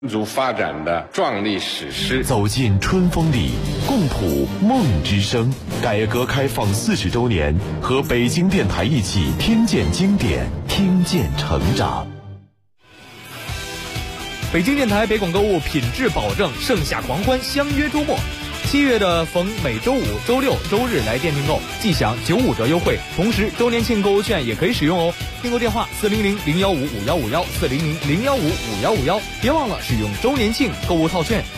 民族发展的壮丽史诗， 走进春风里，共谱梦之声。改革开放40周年，和北京电台一起听见经典，听见成长。 北京电台北广购物品质保证，盛夏狂欢相约周末。7月的逢每周五、周六、周日来店订购，即享95折优惠，同时周年庆购物券也可以使用哦。订购电话400-015-5151，400-015-5151，别忘了使用周年庆购物套券。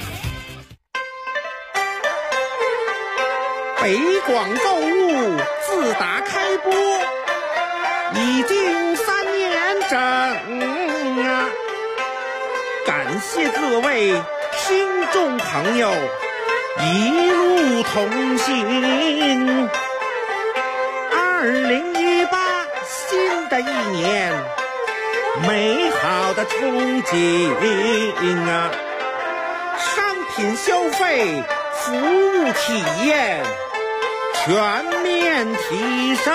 北广购物自打开播已经3年整啊！感谢各位听众朋友一路同行。2018新的一年，美好的憧憬啊！商品消费、服务体验全面提升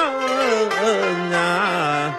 啊！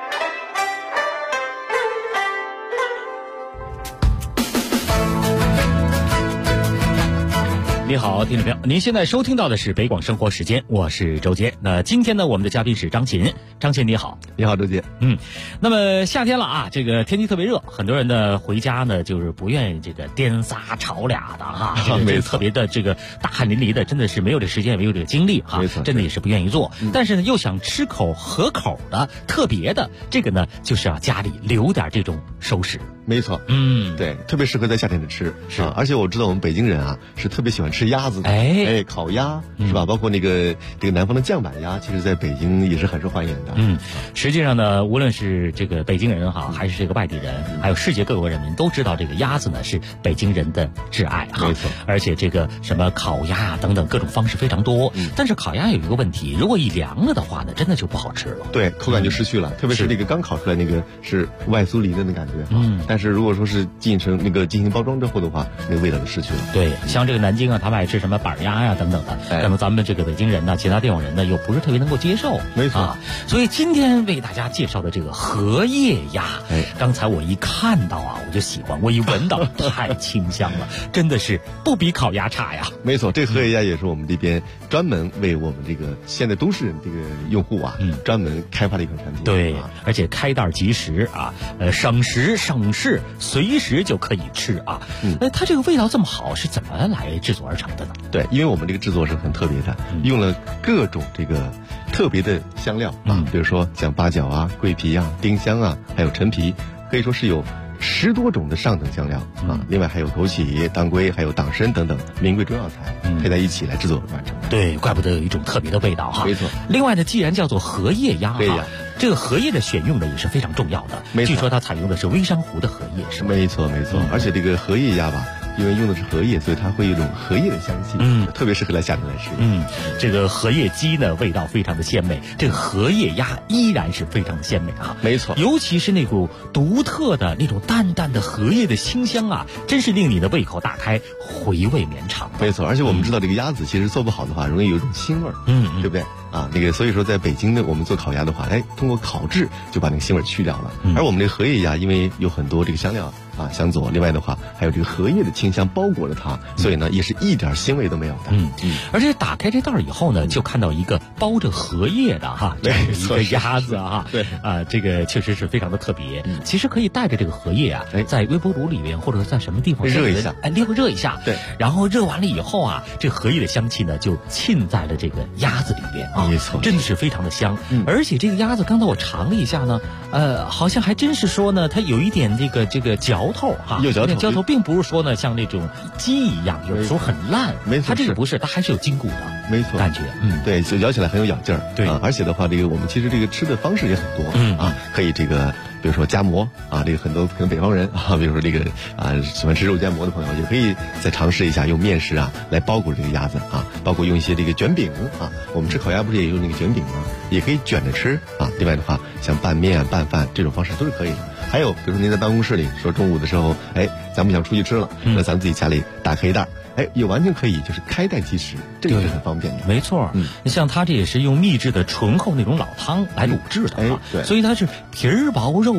你好，听众朋友，您现在收听到的是北广生活时间，我是周杰。那今天呢，我们的嘉宾是张琴。张琴你好。 你好，周杰。 那么夏天了啊，这个天气特别热，很多人呢回家呢就是不愿意这个颠仨炒俩的哈， 没错， 特别的这个大汗淋漓的，真的是没有这时间，也没有这个精力哈， 没错， 真的也是不愿意做。但是呢，又想吃口合口的、特别的，这个呢就是要家里留点这种熟食。 没错，对，特别适合在夏天里吃。 是， 而且我知道我们北京人啊是特别喜欢吃鸭子的，烤鸭是吧？包括这个南方的酱板鸭，其实在北京也是很受欢迎的。 实际上呢，无论是这个北京人哈，还是这个外地人，还有世界各国人民都知道这个鸭子呢是北京人的挚爱哈。 没错， 而且这个什么烤鸭等等各种方式非常多。但是烤鸭有一个问题，如果一凉了的话呢，真的就不好吃了。 对，口感就失去了，特别是那个刚烤出来那个是外酥里嫩的感觉。但是如果说是进行包装之后的话，那个味道就失去了。 对，像这个南京啊，他们爱吃什么板鸭呀等等的，那么咱们这个北京人呢，其他地方人呢又不是特别能够接受。 没错所以今天为大家介绍的这个荷叶鸭，刚才我一看到啊，我就喜欢，我一闻到太清香了，真的是不比烤鸭差呀。 没错，这荷叶鸭也是我们这边专门为我们这个现在都市这个用户啊，专门开发的一款产品。 对，而且开袋即食啊，省时省事，随时就可以吃啊。它这个味道这么好，是怎么来制作而成的呢？ 对，因为我们这个制作是很特别的，用了各种这个特别的香料啊，比如说像八角啊、桂皮啊、丁香啊，还有陈皮，可以说是有10多种的上等香料啊。另外还有枸杞、当归，还有党参等等名贵中药材配在一起来制作完成。 对，怪不得有一种特别的味道哈。 没错。 另外呢，既然叫做荷叶鸭哈，这个荷叶的选用呢也是非常重要的。据说它采用的是微珊瑚的荷叶，是吗？ 没错。而且这个荷叶鸭吧，因为用的是荷叶，所以它会有一种荷叶的香气，特别适合在夏天来吃。 这个荷叶鸡呢，味道非常的鲜美，这个荷叶鸭依然是非常的鲜美啊。 没错， 尤其是那股独特的那种淡淡的荷叶的清香啊，真是令你的胃口大开，回味绵长。 没错，而且我们知道这个鸭子其实做不好的话，容易有一种腥味儿，对不对啊？所以说在北京呢，我们做烤鸭的话，通过烤制就把那个腥味去掉了。而我们这个荷叶鸭，因为有很多这个香料香佐，另外的话还有这个荷叶的清香包裹了它，所以呢也是一点腥味都没有的。 而且打开这袋以后呢，就看到一个包着荷叶的这是一个鸭子啊。 对这个确实是非常的特别。其实可以带着这个荷叶啊，在微波炉里面或者在什么地方热一下， 热一下。对，然后热完了以后啊，这荷叶的香气呢就沁在了这个鸭子里边啊。 没错， 真的是非常的香。而且这个鸭子刚才我尝了一下呢，好像还真是说呢，它有一点这个嚼头哈， 有嚼头，并不是说呢像那种鸡一样有时候很烂。 没错， 它这个不是，它还是有筋骨的。 没错， 感觉对，就咬起来很有咬劲儿。 对， 而且的话，我们其实这个吃的方式也很多可以比如说夹馍啊，很多可能北方人啊，比如说喜欢吃肉夹馍的朋友，也可以再尝试一下用面食来包裹这个鸭子啊，包括用一些卷饼啊，我们吃烤鸭不是也用那个卷饼吗？也可以卷着吃啊。另外的话，像拌面拌饭这种方式都是可以的。还有比如说您在办公室里说中午的时候，咱不想出去吃了，那咱们自己家里打开一袋，也完全可以就是开袋即食，这个是很方便的。 没错，像它这也是用秘制的醇厚那种老汤来卤制的啊， 对， 所以它是皮儿薄肉嫩，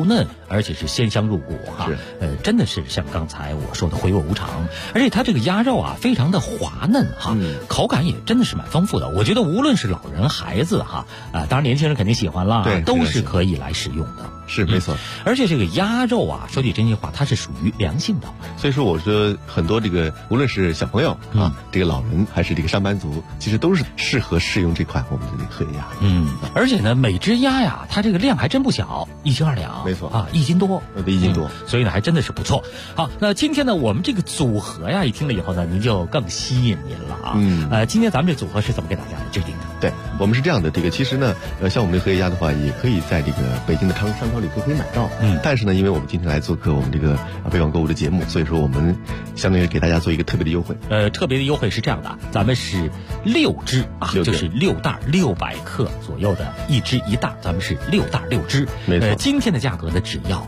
而且是鲜香入骨哈。真的是像刚才我说的回味无常，而且它这个鸭肉啊非常的滑嫩哈，口感也真的是蛮丰富的。我觉得无论是老人孩子哈，当然年轻人肯定喜欢啦，都是可以来食用的。 是没错， 而且这个鸭肉啊，说句真心话，它是属于凉性的， 所以说我说很多这个无论是小朋友啊，这个老人还是这个上班族，其实都是适合食用这款我们的这个荷叶鸭。 而且呢，每只鸭呀，它这个量还真不小，1斤2两， 没错啊，1斤多， 对，1斤多， 所以呢还真的是不错。好，那今天呢，我们这个组合呀，一听了以后呢，您就更吸引您了啊。今天咱们这组合是怎么给大家制定的？ 对，我们是这样的，这个其实呢，像我们的荷叶鸭的话，也可以在这个北京的商超里都可以买到。但是呢，因为我们今天来做客我们这个北广购物的节目，所以说我们相当于给大家做一个特别的优惠。 特别的优惠是这样的，咱们是6只啊，就是6袋600克左右的，1只1袋，咱们是6袋6只。 没错， 今天的价格呢只要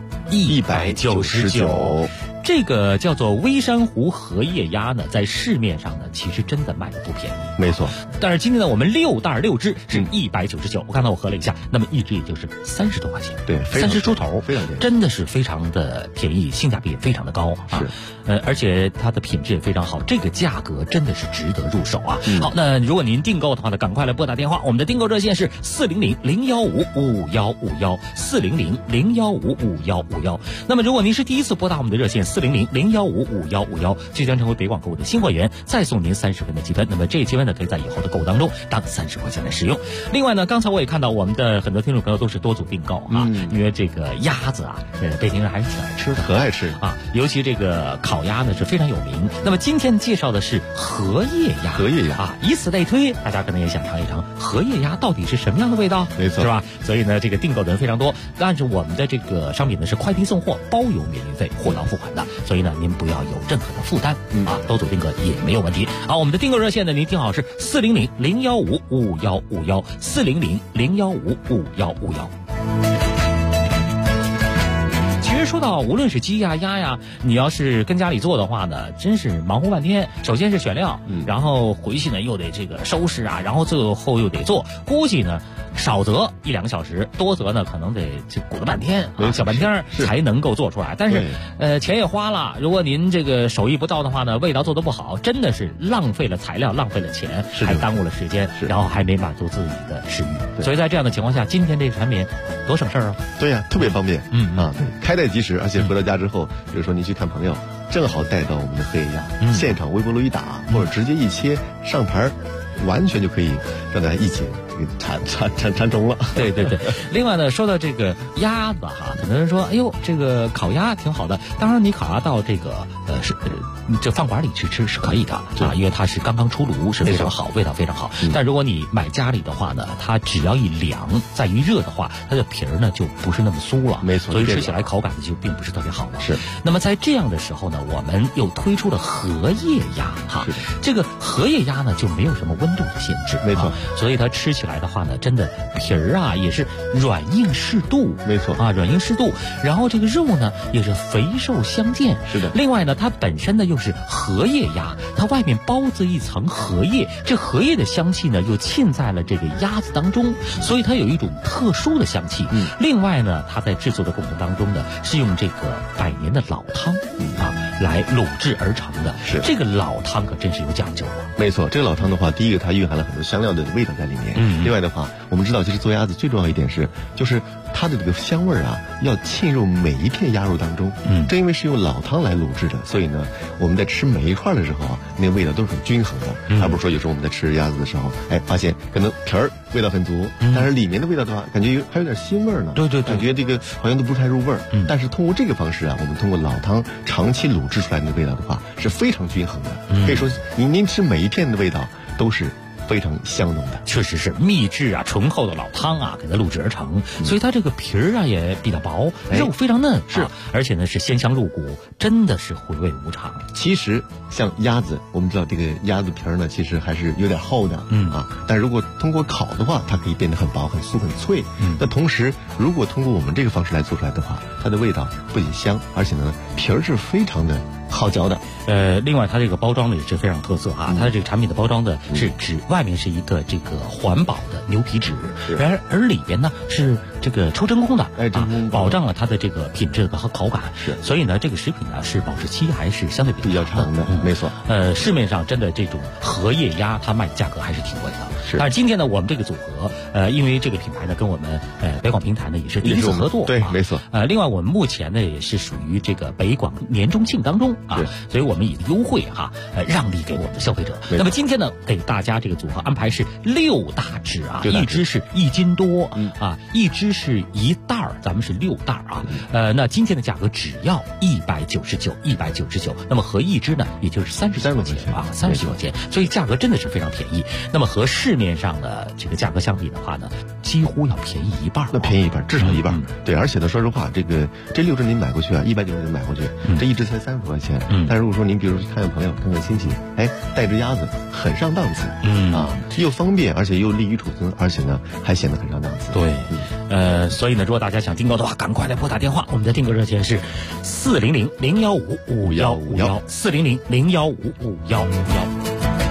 199。这个叫做微山湖荷叶鸭呢，在市面上呢，其实真的卖的不便宜。 没错， 但是今天呢，我们6袋6只是199。我刚才我核了一下，那么1只也就是30多块钱， 对 ，30出头， 非常便宜， 真的是非常的便宜，性价比也非常的高啊。而且它的品质也非常好，这个价格真的是值得入手啊。好，那如果您订购的话呢，赶快来拨打电话，我们的订购热线是400-015-5151，400-015-5151。那么如果您是第一次拨打我们的热线400-015-5151，就将成为北广购物的新会员，再送您30分的积分。那么这积分呢，可以在以后的购物当中当30块钱来使用。另外呢，刚才我也看到我们的很多听众朋友都是多组订购啊，因为这个鸭子啊，北京人还是挺爱吃的， 很爱吃啊，尤其这个烤鸭呢是非常有名。那么今天介绍的是荷叶鸭，啊，以此类推，大家可能也想尝一尝荷叶鸭到底是什么样的味道， 没错， 是吧？所以呢，这个订购的人非常多，但是我们的这个商品呢是快递送货，包邮免运费，货到付款的，所以呢，您不要有任何的负担啊，多组订购也没有问题。好，我们的订购热线呢，您听好是400-015-5151，400-015-5151。其实说到无论是鸡呀鸭呀，你要是跟家里做的话呢，真是忙活半天。首先是选料，然后回去呢又得这个收拾啊，然后最后又得做，估计呢少则1-2个小时，多则呢可能得就鼓了半天啊，小半天才能够做出来。但是钱也花了，如果您这个手艺不到的话呢，味道做得不好，真的是浪费了材料，浪费了钱，还耽误了时间，然后还没满足自己的食欲。所以在这样的情况下，今天这个产品多省事儿啊！ 对呀，特别方便，开袋即食，而且回到家之后，比如说您去看朋友，正好带到我们的荷叶鸭，现场微波炉一打，或者直接一切上盘，完全就可以让大家一起馋中了。 对对对。另外呢，说到这个鸭子哈，很多人说，哎呦，这个烤鸭挺好的。当然，你烤鸭到这个这饭馆里去吃是可以的啊，因为它是刚刚出炉，是非常好，味道非常好。但如果你买家里的话呢，它只要一凉，再一热的话，它的皮儿呢就不是那么酥了， 没错， 所以吃起来口感呢就并不是特别好了。 是。 那么在这样的时候呢，我们又推出了荷叶鸭哈，这个荷叶鸭呢就没有什么温度的限制， 没错， 所以它吃起来的话呢，真的皮儿啊也是软硬适度， 没错啊，软硬适度。然后这个肉呢也是肥瘦相间， 是的。 另外呢，它本身呢又是荷叶鸭，它外面包着一层荷叶，这荷叶的香气呢又浸在了这个鸭子当中，所以它有一种特殊的香气。另外呢，它在制作的过程当中呢，是用这个100年的老汤来卤制而成的。 是这个老汤可真是有讲究的。 没错，这个老汤的话，第一个它蕴含了很多香料的味道在里面。另外的话，我们知道其实做鸭子最重要一点就是它的这个香味啊，要沁入每一片鸭肉当中。正因为是用老汤来卤制的，所以呢，我们在吃每一块的时候啊，那个味道都是很均衡的。而不是说有时候我们在吃鸭子的时候，发现可能皮儿味道很足，但是里面的味道的话，感觉还有点腥味呢。对，感觉这个好像都不太入味儿。但是通过这个方式啊，我们通过老汤长期卤制出来的味道的话，是非常均衡的。可以说您吃每一片的味道都是非常香浓的， 确实是秘制啊，醇厚的老汤啊，给它录制而成，所以它这个皮儿啊也比较薄，肉非常嫩，是，而且呢是鲜香入骨，真的是回味无常。 其实像鸭子，我们知道这个鸭子皮儿呢，其实还是有点厚的，但如果通过烤的话，它可以变得很薄、很酥、很脆。那同时，如果通过我们这个方式来做出来的话，它的味道不仅香，而且呢皮儿是非常的好嚼的。另外它这个包装呢也是非常特色啊，它的这个产品的包装的是纸外面是一个这个环保的牛皮纸，而里边呢是这个抽真空的，保障了它的这个品质和口感。 是， 所以呢这个食品呢是保质期还是相对比较长的。 没错。 市面上真的这种荷叶鸭它卖的价格还是挺贵的。 是。 但是今天呢我们这个组合因为这个品牌呢跟我们北广平台呢也是第一次合作。 对，没错。 另外我们目前呢也是属于这个北广年中庆当中啊，所以我们以优惠让利给我们的消费者。那么今天呢给大家这个组合安排是6大只啊，一只是1斤多一只是1袋儿，咱们是6袋啊。那今天的价格只要199，那么合一只呢也就是30块钱啊，30块钱，所以价格真的是非常便宜。那么和市面上的这个价格相比的话呢，几乎要便宜一半。 那便宜一半，至少一半。对，而且呢，说实话，这6只您买过去啊，190买过去，这一只才30块钱。但如果说您比如说看看朋友，看看亲戚，带只鸭子很上档次，又方便，而且又利于储存，而且呢还显得很上档次。 对，所以呢，如果大家想订购的话，赶快来拨打电话，我们的订购热线是400-015-5151，400-015-5151。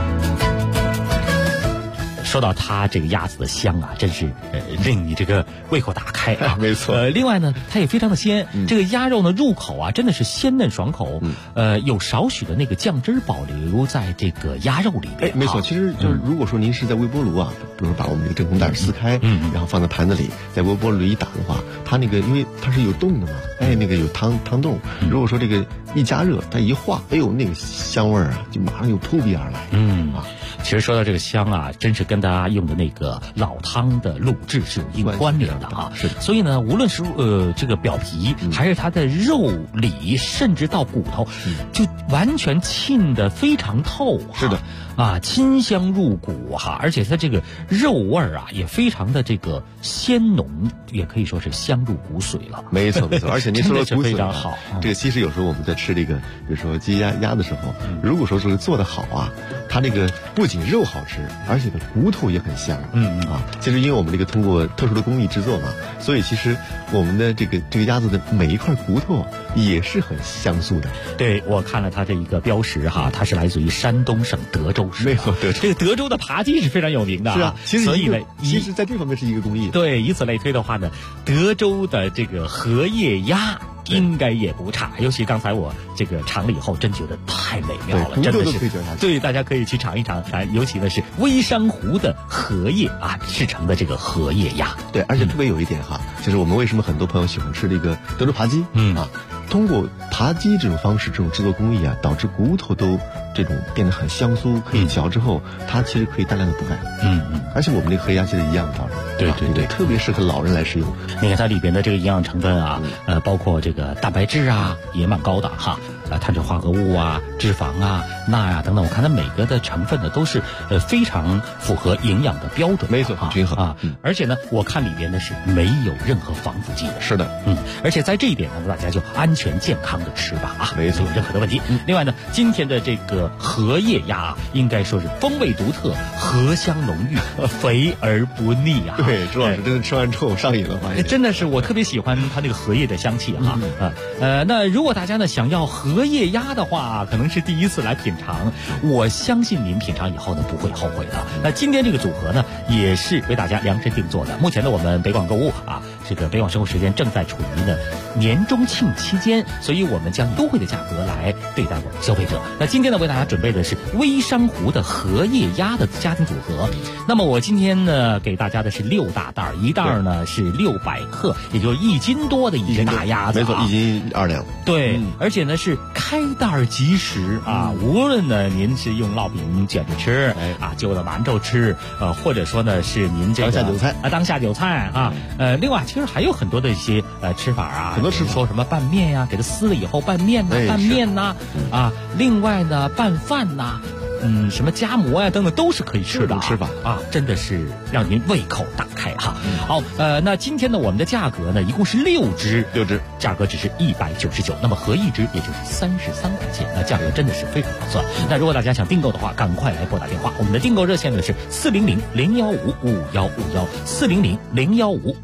说到它这个鸭子的香啊，真是令你这个胃口打开啊。 没错。 另外呢，它也非常的鲜，这个鸭肉呢入口啊真的是鲜嫩爽口，有少许的那个酱汁保留在这个鸭肉里边。 没错，其实就是如果说您是在微波炉啊，比如说把我们这个真空袋撕开，然后放在盘子里，在微波炉里一打的话，它那个因为它是有洞的嘛，那个有汤洞，如果说这个一加热，它一化，那个香味啊就马上就扑鼻而来。 其实说到这个香啊，真是跟大家用的那个老汤的卤制是有一定关联的啊。 是的。 所以呢，无论是这个表皮，还是它的肉里，甚至到骨头，就完全沁得非常透。 是的。 清香入骨而且它这个肉味啊也非常的这个鲜浓，也可以说是香入骨髓了。 没错，而且您说的骨髓非常好。 这个其实有时候我们在吃这个，比如说鸡鸭的时候，如果说这个做得好啊，它这个不仅肉好吃，而且呢骨头也很香。其实因为我们这个通过特殊的工艺制作嘛，所以其实我们的这个鸭子的每一块骨头也是很香酥的。 对，我看了它这一个标识它是来自于山东省德州市。 没错， 这个德州的扒鸡是非常有名的。 是啊， 所以呢， 其实在这方面是一个工艺。 对，以此类推的话呢，德州的这个荷叶鸭应该也不差。尤其刚才我这个尝了以后，真觉得太美妙了，真的是。对，大家可以去尝一尝。尤其呢是微山湖的荷叶制成的这个荷叶鸭。 对，而且特别有一点就是我们为什么很多朋友喜欢吃这个德州扒鸡通过扒鸡这种方式，这种制作工艺导致骨头都这种变得很香酥，可以嚼之后，它其实可以大量的补钙。而且我们这个荷鸭其实一样的道理。对，特别适合老人来食用。 你看它里边的这个营养成分包括这个蛋白质也蛮高的碳水化合物脂肪钠等等，我看它每个的成分呢都是非常符合营养的标准。 没错，均衡而且呢，我看里边呢是没有任何防腐剂的。 是的， 而且在这一点呢，大家就安全健康的吃吧没错， 没有任何的问题。另外呢，今天的这个荷叶鸭应该说是风味独特，荷香浓郁，肥而不腻对，朱老师真的吃完之后上瘾了， 真的是我特别喜欢它那个荷叶的香气那如果大家呢想要荷叶鸭的话，可能是第一次来品尝，我相信您品尝以后呢不会后悔的。那今天这个组合呢也是为大家量身定做的。目前呢我们北广购物这个北广生活时间正在处于呢年中庆期间，所以我们将优惠的价格来对待我们消费者。那今天呢为大家准备的是微山湖的荷叶鸭的家庭组合。那么我今天呢给大家的是6大袋，一袋呢是600克，也就是1斤多的一只大鸭子。 没错，1斤2两。 对，而且呢是开袋即食无论呢您是用烙饼卷着吃就着馒头吃或者说呢是您这个当下酒菜另外其实还有很多的一些吃法很多吃法， 说什么拌面呀，给它撕了以后拌面拌面另外呢拌饭什么夹馍呀等等都是可以吃的吃法真的是让您胃口大开好，那今天呢我们的价格呢一共是6只，价格只是199，那么合一只也就是33块钱，那价格真的是非常划算。那如果大家想订购的话，赶快来拨打电话，我们的订购热线呢是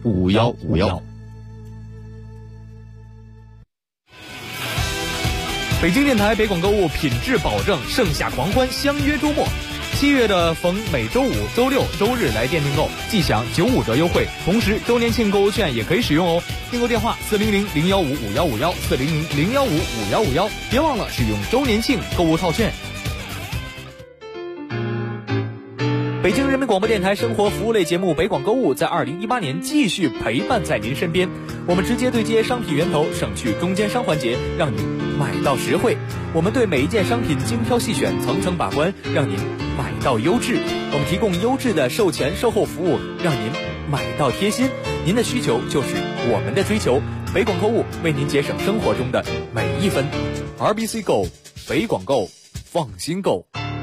400-015-5151，400-015-5151。 北京电台北广购物品质保证，盛夏狂欢，相约周末。7月的逢每周五、周六、周日来店订购，即享95折优惠，同时周年庆购物券也可以使用哦。订购电话400-015-5151，400-015-5151，别忘了使用周年庆购物套券。北京人民广播电台生活服务类节目北广购物在2018年继续陪伴在您身边，我们直接对接商品源头，省去中间商环节，让你买到实惠。我们对每一件商品精挑细选，层层把关，让您买到优质。我们提供优质的售前售后服务，让您买到贴心。您的需求就是我们的追求，北广购物为您节省生活中的每一分。RBC Go， 北广购，放心购。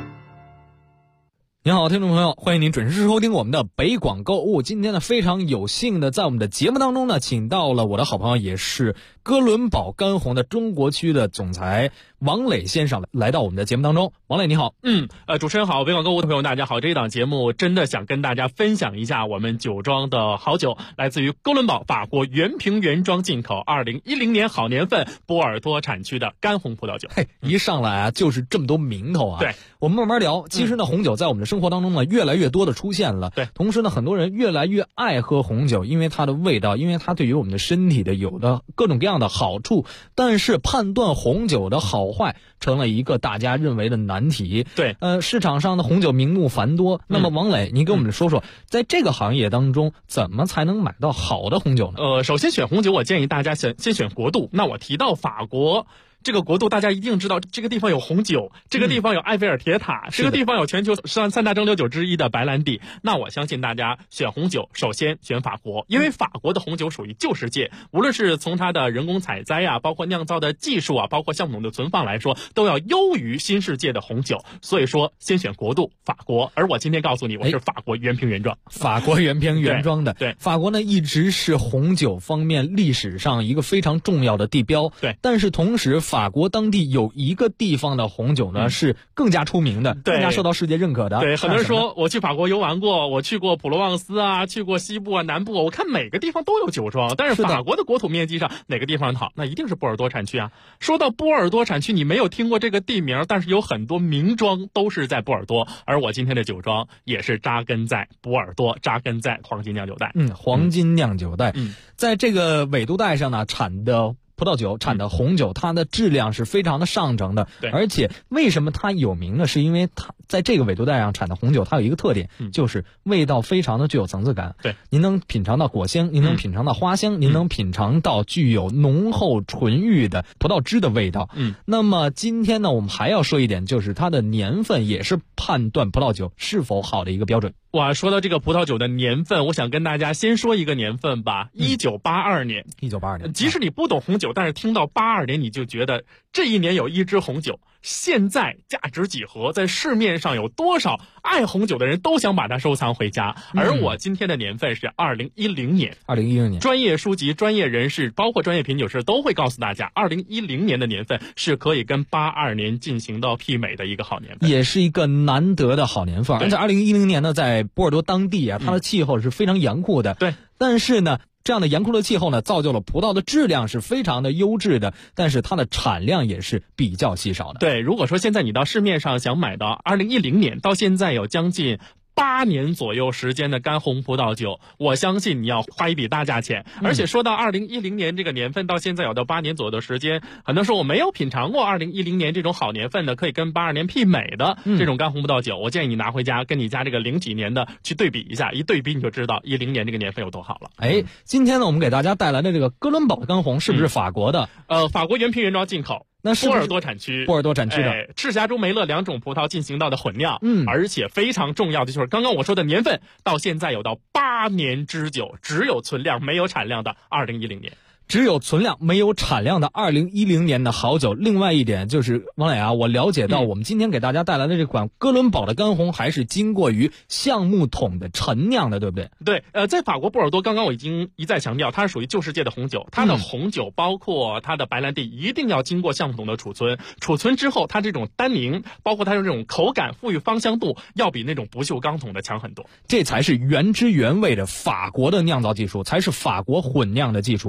您好，听众朋友，欢迎您准时收听我们的北广购物。今天呢，非常有幸的在我们的节目当中呢，请到了我的好朋友，也是哥伦堡干红的中国区的总裁王磊先生来到我们的节目当中。王磊你好。 主持人好，北广购物的朋友大家好。这一档节目真的想跟大家分享一下我们酒庄的好酒，来自于哥伦堡法国原瓶原装进口2010年好年份波尔多产区的干红葡萄酒。 一上来啊就是这么多名头啊。 对， 我们慢慢聊。其实呢，红酒在我们的生活当中呢越来越多的出现了。 对， 同时呢，很多人越来越爱喝红酒，因为它的味道，因为它对于我们的身体的有的各种各样的好处。但是判断红酒的好坏成了一个大家认为的难题。 对， 市场上的红酒名目繁多。那么王磊，您给我们说说，在这个行业当中，怎么才能买到好的红酒呢？ 首先选红酒，我建议大家先选国度。那我提到法国这个国度，大家一定知道，这个地方有红酒，这个地方有埃菲尔铁塔，这个地方有全球三大蒸馏酒之一的白兰地。那我相信大家选红酒，首先选法国，因为法国的红酒属于旧世界，无论是从它的人工采摘啊，包括酿造的技术啊，包括橡木桶的存放来说，都要优于新世界的红酒。所以说，先选国度法国。而我今天告诉你，我是法国原瓶原装， 法国原瓶原装的。 对， 法国呢一直是红酒方面历史上一个非常重要的地标。 对， 但是同时，法国当地有一个地方的红酒呢是更加出名的，更加受到世界认可的。 对，很多人说我去法国游玩过，我去过普罗旺斯啊，去过西部啊、南部，我看每个地方都有酒庄，但是法国的国土面积上哪个地方好，那一定是波尔多产区啊。说到波尔多产区，你没有听过这个地名，但是有很多名庄都是在波尔多，而我今天的酒庄也是扎根在波尔多，扎根在黄金酿酒带。 黄金酿酒带。在这个纬度带上呢，产的葡萄酒，产的红酒，它的质量是非常的上乘的。 对， 而且为什么它有名呢？是因为它在这个纬度带上产的红酒，它有一个特点，就是味道非常的具有层次感。 对， 您能品尝到果香，您能品尝到花香，您能品尝到具有浓厚纯郁的葡萄汁的味道。那么今天呢，我们还要说一点，就是它的年份也是判断葡萄酒是否好的一个标准。 哇，说到这个葡萄酒的年份，我想跟大家先说一个年份吧，1982年。 1982年， 即使你不懂红酒，但是听到82年，你就觉得这一年有一支红酒，现在价值几何，在市面上有多少爱红酒的人都想把它收藏回家。而我今天的年份是2010年。 2010年， 专业书籍、专业人士，包括专业品酒师都会告诉大家，2010年的年份是可以跟82年进行到媲美的一个好年份， 也是一个难得的好年份。而且2010年呢，在波尔多当地啊，它的气候是非常严酷的。 对， 但是呢，这样的严酷的气候呢，造就了葡萄的质量是非常的优质的，但是它的产量也是比较稀少的。 对，如果说现在你到市面上想买到2010年到现在有将近8年左右时间的干红葡萄酒，我相信你要花一笔大价钱。而且说到2010年这个年份到现在有到8年左右的时间，很多人说我没有品尝过2010年这种好年份的可以跟82年媲美的这种干红葡萄酒，我建议你拿回家跟你家这个零几年的去对比一下，一对比你就知道10年这个年份有多好了。 今天呢，我们给大家带来的这个哥伦堡的干红是不是法国的？ 法国原瓶原装进口。 那是波尔多产区的赤霞珠、梅勒2种葡萄进行到的混酿，而且非常重要的就是刚刚我说的年份，到现在有到8年之久，只有存量没有产量的2010年。 只有存量没有产量的2010年的好酒。另外一点就是王磊啊，我了解到我们今天给大家带来的这款哥伦堡的干红还是经过于橡木桶的陈酿的，对不对？ 对，在法国波尔多，刚刚我已经一再强调，它是属于旧世界的红酒，它的红酒包括它的白兰地一定要经过橡木桶的储存，储存之后它这种单宁，包括它的这种口感、富裕芳香度，要比那种不锈钢桶的强很多。 这才是原汁原味的法国的酿造技术，才是法国混酿的技术。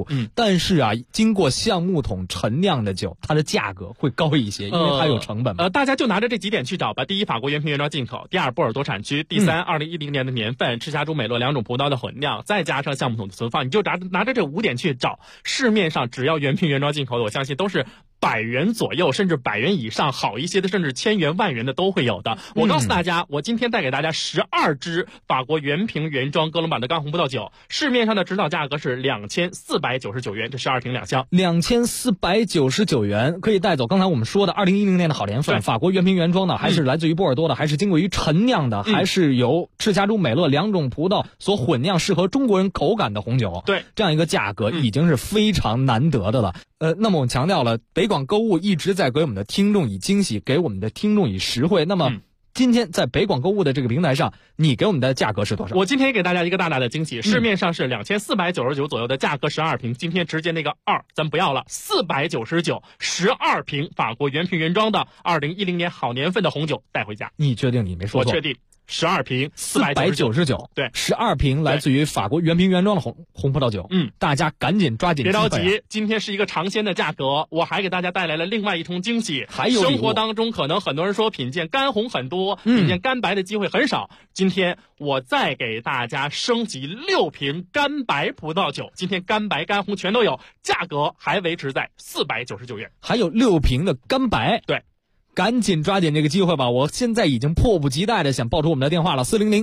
但是啊，经过橡木桶陈酿的酒，它的价格会高一些，因为它有成本嘛。 大家就拿着这几点去找吧。第一，法国原瓶原装进口；第二，波尔多产区；第三，2010年的年份，赤霞珠、美洛2种葡萄的混酿，再加上橡木桶的存放，你就拿着这5点去找。市面上只要原瓶原装进口的，我相信都是100元左右，甚至100元以上，好一些的甚至1000元、10000元的都会有的。我告诉大家，我今天带给大家12支法国原瓶原装哥伦堡的干红葡萄酒，市面上的指导价格是2499元，这12瓶2箱 ，2499元可以带走。刚才我们说的2010年的好年份，法国原瓶原装的，还是来自于波尔多的，还是经过于陈酿的，还是由赤霞珠、美洛2种葡萄所混酿，适合中国人口感的红酒。 对， 这样一个价格已经是非常难得的了。那么我们强调了，北广购物一直在给我们的听众以惊喜，给我们的听众以实惠。那么今天在北广购物的这个平台上，你给我们的价格是多少？ 我今天也给大家一个大大的惊喜，市面上是2499左右的价格12瓶，今天直接那个2咱不要了，499 12瓶法国原瓶原装的2010年好年份的红酒带回家。 你确定你没说错？ 我确定。12瓶 499， 对 ，12瓶来自于法国原瓶原装的红葡萄酒。大家赶紧抓紧机会。 别着急，今天是一个尝鲜的价格，我还给大家带来了另外一重惊喜。 还有生活当中可能很多人说品鉴干红很多，品鉴干白的机会很少。今天我再给大家升级6瓶干白葡萄酒，今天干白干红全都有，价格还维持在499元。 还有6瓶的干白， 对。 赶紧抓紧这个机会吧！我现在已经迫不及待的想报出我们的电话了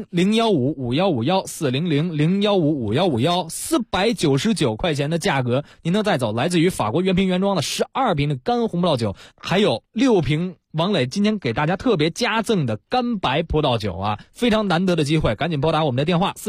，400-015-5151，400-015-5151，499块钱的价格，您能带走来自于法国原瓶原装的12瓶的干红葡萄酒，还有6瓶王磊今天给大家特别加赠的干白葡萄酒啊，非常难得的机会，赶紧拨打我们的电话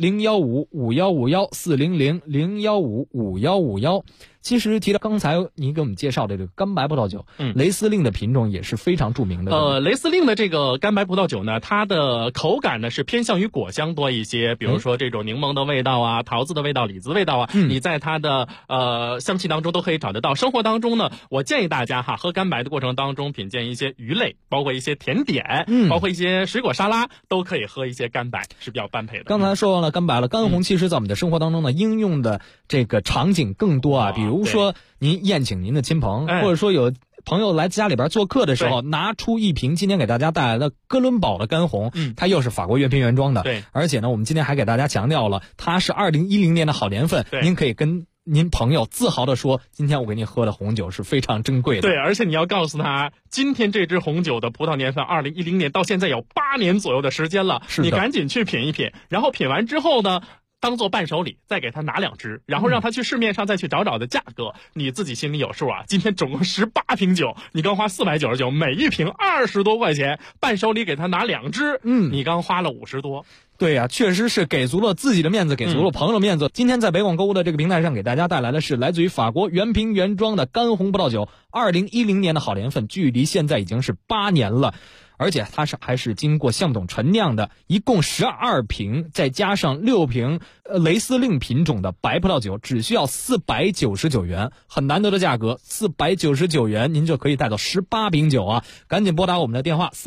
400-015-5151，400-015-5151。其实提到刚才你给我们介绍的这个干白葡萄酒，雷司令的品种也是非常著名的。 雷司令的这个干白葡萄酒呢，它的口感呢是偏向于果香多一些，比如说这种柠檬的味道啊、桃子的味道、李子味道啊，你在它的香气当中都可以找得到。生活当中呢，我建议大家喝干白的过程当中品鉴一些鱼类，包括一些甜点，包括一些水果沙拉，都可以喝一些干白，是比较般配的。 刚才说完了干白了，干红其实在我们的生活当中呢，应用的这个场景更多啊，比如说您宴请您的亲朋，或者说有朋友来家里边做客的时候，拿出一瓶今天给大家带来的哥伦堡的干红，它又是法国原瓶原装的， 对， 而且呢，我们今天还给大家强调了，它是2010年的好年份，您可以跟您朋友自豪的说，今天我给你喝的红酒是非常珍贵的。 对，而且你要告诉他，今天这支红酒的葡萄年份2010年到现在有8年左右的时间了，你赶紧去品一品，然后品完之后呢，当做伴手礼，再给他拿2支，然后让他去市面上再去找找的价格，你自己心里有数啊。今天总共18瓶酒，你刚花499，每一瓶20多块钱，伴手礼给他拿2支，你刚花了50多。 对呀，确实是给足了自己的面子，给足了朋友的面子。今天在北广购物的这个平台上给大家带来的是来自于法国原瓶原装的干红葡萄酒，2010年的好年份，距离现在已经是8年了。而且它还是经过橡木桶陈酿的，一共12瓶，再加上6瓶雷司令品种的白葡萄酒，只需要499元，很难得的价格，499元您就可以带走18瓶酒啊！赶紧拨打我们的电话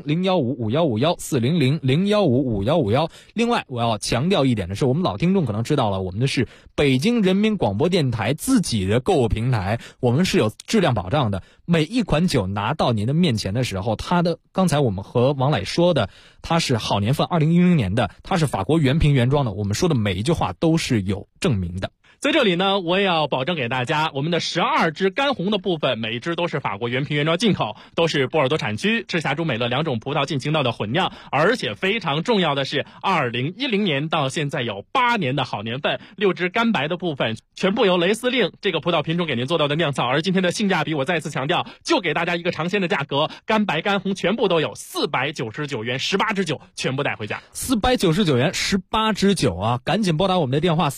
400-015-5151，400-015-5151。另外，我要强调一点的是，我们老听众可能知道了，我们的是北京人民广播电台自己的购物平台，我们是有质量保障的。每一款酒拿到您的面前的时候，它的刚才我们和王磊说的，它是好年份2010年的，它是法国原瓶原装的，我们说的每一句话都是有证明的。 在这里呢，我也要保证给大家，我们的12支干红的部分，每一支都是法国原瓶原装进口，都是波尔多产区，赤霞珠、美乐2种葡萄进行到的混酿，而且非常重要的是，2010年到现在有8年的好年份，6支干白的部分全部由雷司令这个葡萄品种给您做到的酿造，而今天的性价比我再次强调，就给大家一个尝鲜的价格，干白干红全部都有，499元，18支酒全部带回家 ，499元18支酒啊！赶紧拨打我们的电话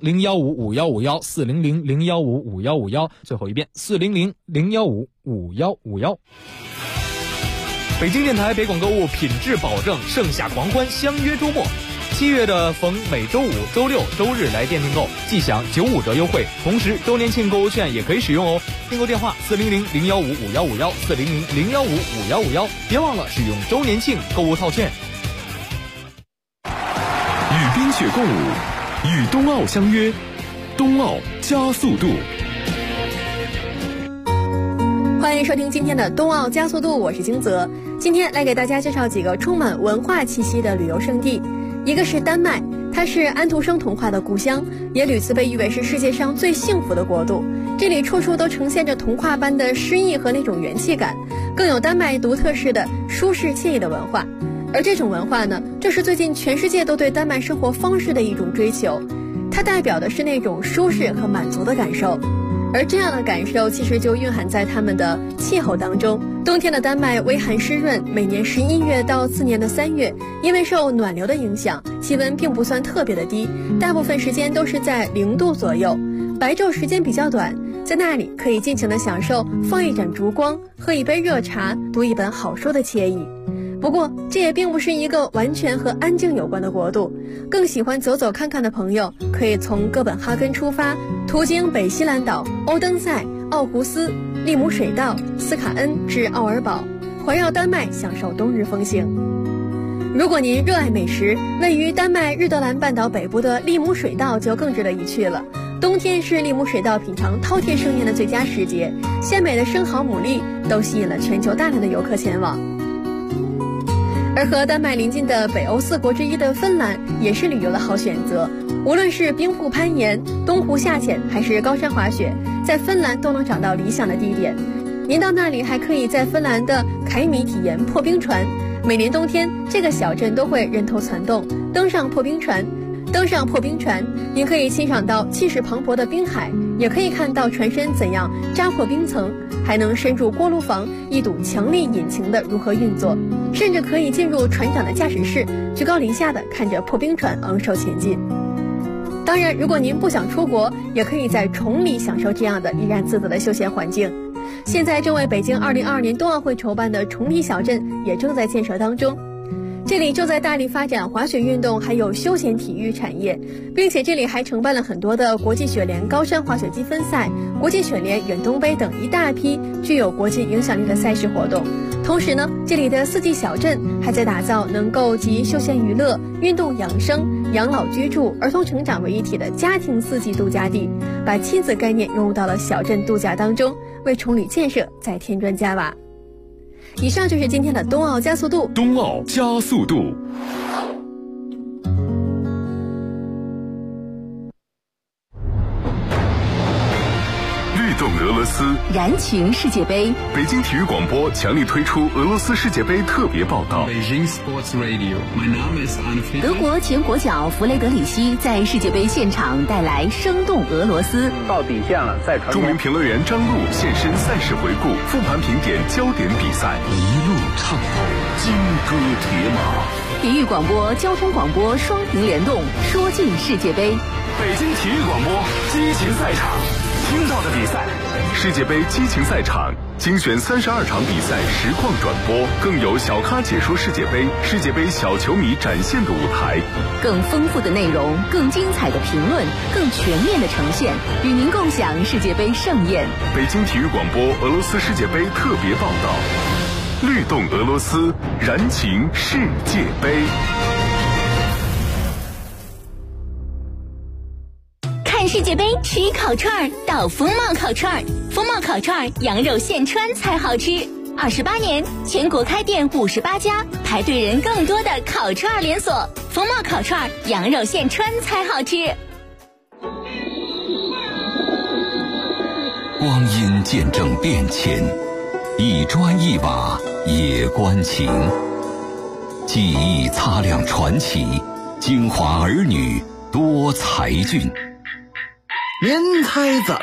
400-015-5151，400-015-5151，最后一遍400-015-5151。北京电台北广购物品质保证，盛夏狂欢，相约周末。7月的逢每周五、周六、周日来店订购，即享95折优惠，同时周年庆购物券也可以使用哦。订购电话400-015-5151，400-015-5151，别忘了使用周年庆购物套券。 与冰雪共舞，与冬奥相约。 冬奥加速度。 欢迎收听今天的冬奥加速度，我是金泽。今天来给大家介绍几个充满文化气息的旅游胜地。一个是丹麦，它是安徒生童话的故乡，也屡次被誉为是世界上最幸福的国度。这里处处都呈现着童话般的诗意和那种元气感，更有丹麦独特式的舒适惬意的文化。而这种文化呢，正是最近全世界都对丹麦生活方式的一种追求，它代表的是那种舒适和满足的感受。而这样的感受其实就蕴含在他们的气候当中。冬天的丹麦微寒湿润，每年11月到次年的3月，因为受暖流的影响，气温并不算特别的低，大部分时间都是在0度左右，白昼时间比较短，在那里可以尽情的享受放一盏烛光，喝一杯热茶，读一本好书的惬意。不过这也并不是一个完全和安静有关的国度，更喜欢走走看看的朋友可以从哥本哈根出发，途经北西兰岛、欧登塞、奥胡斯、利姆水道、斯卡恩至奥尔堡，环绕丹麦享受冬日风情。如果您热爱美食，位于丹麦日德兰半岛北部的利姆水道就更值得一去了。冬天是利姆水道品尝饕餮盛宴的最佳时节，鲜美的生蚝、牡蛎都吸引了全球大量的游客前往。而和丹麦邻近的北欧4国之一的芬兰也是旅游的好选择，无论是冰瀑攀岩、东湖下潜还是高山滑雪，在芬兰都能找到理想的地点。您到那里还可以在芬兰的凯米体验破冰船，每年冬天这个小镇都会人头攒动，登上破冰船，您可以欣赏到气势磅礴的冰海，也可以看到船身怎样扎破冰层，还能深入锅炉房一睹强力引擎的如何运作，甚至可以进入船长的驾驶室，居高临下的看着破冰船昂首前进。当然，如果您不想出国，也可以在崇礼享受这样的怡然自得的休闲环境。现在正为北京2022年冬奥会筹办的崇礼小镇也正在建设当中，这里正在大力发展滑雪运动还有休闲体育产业，并且这里还承办了很多的国际雪联高山滑雪积分赛、国际雪联远东杯等一大批具有国际影响力的赛事活动。同时呢，这里的4季小镇还在打造能够集休闲娱乐、运动养生、养老居住、儿童成长为一体的家庭4季度假地，把亲子概念融入到了小镇度假当中，为崇礼建设再添砖加瓦。以上就是今天的冬奥加速度。 冬奥加速度。律动俄罗斯， 燃情世界杯。 北京体育广播强力推出俄罗斯世界杯特别报道。 德国前国脚弗雷德里希在世界杯现场带来生动俄罗斯。 到底线了，再传。 著名评论员张璐现身赛事回顾，复盘评点焦点比赛，一路畅通，金戈铁马。 体育广播、交通广播双屏联动，说尽世界杯。 北京体育广播激情赛场，听到的比赛，世界杯激情赛场精选32场比赛实况转播，更有小咖解说世界杯，世界杯小球迷展现的舞台， 更丰富的内容，更精彩的评论，更全面的呈现，与您共享世界杯盛宴。 北京体育广播俄罗斯世界杯特别报道，律动俄罗斯，燃情世界杯。 看世界杯吃烤串到风貌烤串，风貌烤串羊肉现穿才好吃。28年，全国开店58家，排队人更多的烤串连锁。风貌烤串羊肉现穿才好吃。 光阴见证变迁，一砖一瓦也关情。记忆擦亮传奇，精华儿女多才俊。 您猜怎